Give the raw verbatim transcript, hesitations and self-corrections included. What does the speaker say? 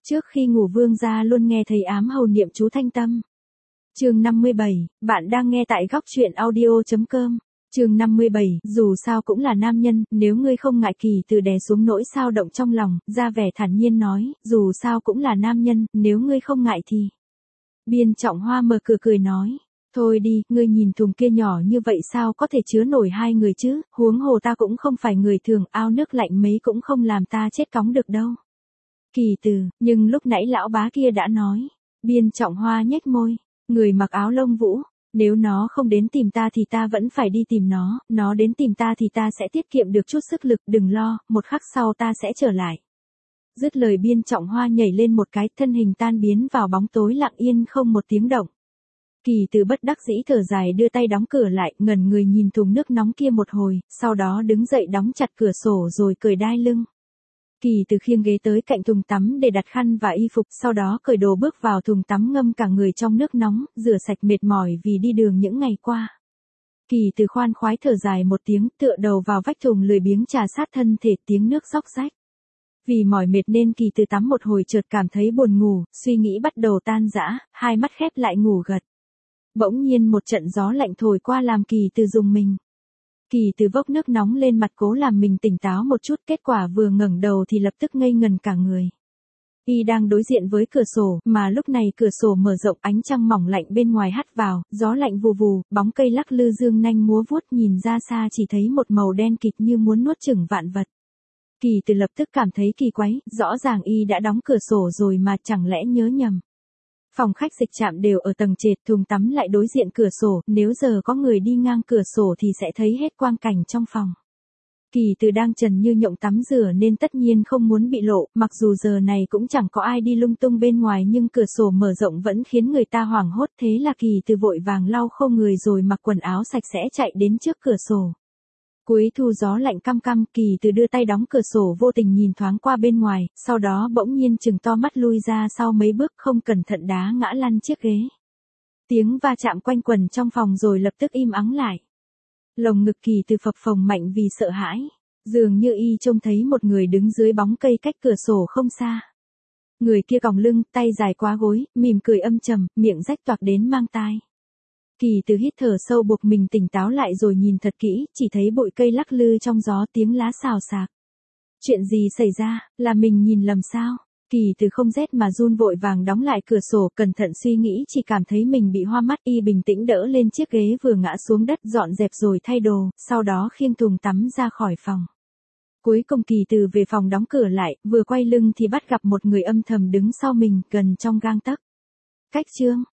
Trước khi ngủ vương gia luôn nghe thấy ám hầu niệm chú thanh tâm. Chương năm mươi bảy, bạn đang nghe tại góc truyện audio chấm com. Chương năm mươi bảy, dù sao cũng là nam nhân, nếu ngươi không ngại. Kỳ Từ đè xuống nỗi sao động trong lòng, ra vẻ thản nhiên nói, dù sao cũng là nam nhân, nếu ngươi không ngại thì. Biên Trọng Hoa mở cửa cười nói, thôi đi, ngươi nhìn thùng kia nhỏ như vậy sao có thể chứa nổi hai người chứ, huống hồ ta cũng không phải người thường, ao nước lạnh mấy cũng không làm ta chết cóng được đâu. Kỳ Từ, nhưng lúc nãy lão bá kia đã nói. Biên Trọng Hoa nhếch môi, người mặc áo lông vũ, nếu nó không đến tìm ta thì ta vẫn phải đi tìm nó, nó đến tìm ta thì ta sẽ tiết kiệm được chút sức lực, đừng lo, một khắc sau ta sẽ trở lại. Dứt lời Biên Trọng Hoa nhảy lên một cái, thân hình tan biến vào bóng tối lặng yên không một tiếng động. Kỳ Từ bất đắc dĩ thở dài đưa tay đóng cửa lại, ngẩn người nhìn thùng nước nóng kia một hồi, sau đó đứng dậy đóng chặt cửa sổ rồi cởi đai lưng. Kỳ Từ khiêng ghế tới cạnh thùng tắm để đặt khăn và y phục, sau đó cởi đồ bước vào thùng tắm ngâm cả người trong nước nóng, rửa sạch mệt mỏi vì đi đường những ngày qua. Kỳ Từ khoan khoái thở dài một tiếng, tựa đầu vào vách thùng lười biếng trà sát thân thể, tiếng nước róc rách. Vì mỏi mệt nên Kỳ Từ tắm một hồi chợt cảm thấy buồn ngủ, suy nghĩ bắt đầu tan rã, hai mắt khép lại ngủ gật. Bỗng nhiên một trận gió lạnh thổi qua làm Kỳ Từ rùng mình. Kỳ Từ vốc nước nóng lên mặt cố làm mình tỉnh táo một chút, kết quả vừa ngẩng đầu thì lập tức ngây ngần cả người. Y đang đối diện với cửa sổ, mà lúc này cửa sổ mở rộng, ánh trăng mỏng lạnh bên ngoài hắt vào, gió lạnh vù vù, bóng cây lắc lư dương nanh múa vuốt, nhìn ra xa chỉ thấy một màu đen kịt như muốn nuốt chửng vạn vật. Kỳ Từ lập tức cảm thấy kỳ quái, rõ ràng Y đã đóng cửa sổ rồi mà chẳng lẽ nhớ nhầm. Phòng khách dịch trạm đều ở tầng trệt, thùng tắm lại đối diện cửa sổ, nếu giờ có người đi ngang cửa sổ thì sẽ thấy hết quang cảnh trong phòng. Kỳ Từ đang trần như nhộng tắm rửa nên tất nhiên không muốn bị lộ, mặc dù giờ này cũng chẳng có ai đi lung tung bên ngoài nhưng cửa sổ mở rộng vẫn khiến người ta hoảng hốt, thế là Kỳ Từ vội vàng lau khô người rồi mặc quần áo sạch sẽ chạy đến trước cửa sổ. Cuối thu gió lạnh căm căm, Kỳ Từ đưa tay đóng cửa sổ vô tình nhìn thoáng qua bên ngoài, sau đó bỗng nhiên chừng to mắt lui ra sau mấy bước, không cẩn thận đá ngã lăn chiếc ghế. Tiếng va chạm quanh quẩn trong phòng rồi lập tức im ắng lại. Lồng ngực Kỳ Từ phập phồng mạnh vì sợ hãi, dường như Y trông thấy một người đứng dưới bóng cây cách cửa sổ không xa. Người kia còng lưng, tay dài quá gối, mỉm cười âm trầm, miệng rách toạc đến mang tai. Kỳ Từ hít thở sâu buộc mình tỉnh táo lại rồi nhìn thật kỹ, chỉ thấy bụi cây lắc lư trong gió, tiếng lá xào xạc. Chuyện gì xảy ra, là mình nhìn lầm sao? Kỳ Từ không rét mà run vội vàng đóng lại cửa sổ, cẩn thận suy nghĩ chỉ cảm thấy mình bị hoa mắt. Y bình tĩnh đỡ lên chiếc ghế vừa ngã xuống đất, dọn dẹp rồi thay đồ, sau đó khiêng thùng tắm ra khỏi phòng. Cuối cùng Kỳ Từ về phòng đóng cửa lại, vừa quay lưng thì bắt gặp một người âm thầm đứng sau mình, gần trong gang tấc. Cách chương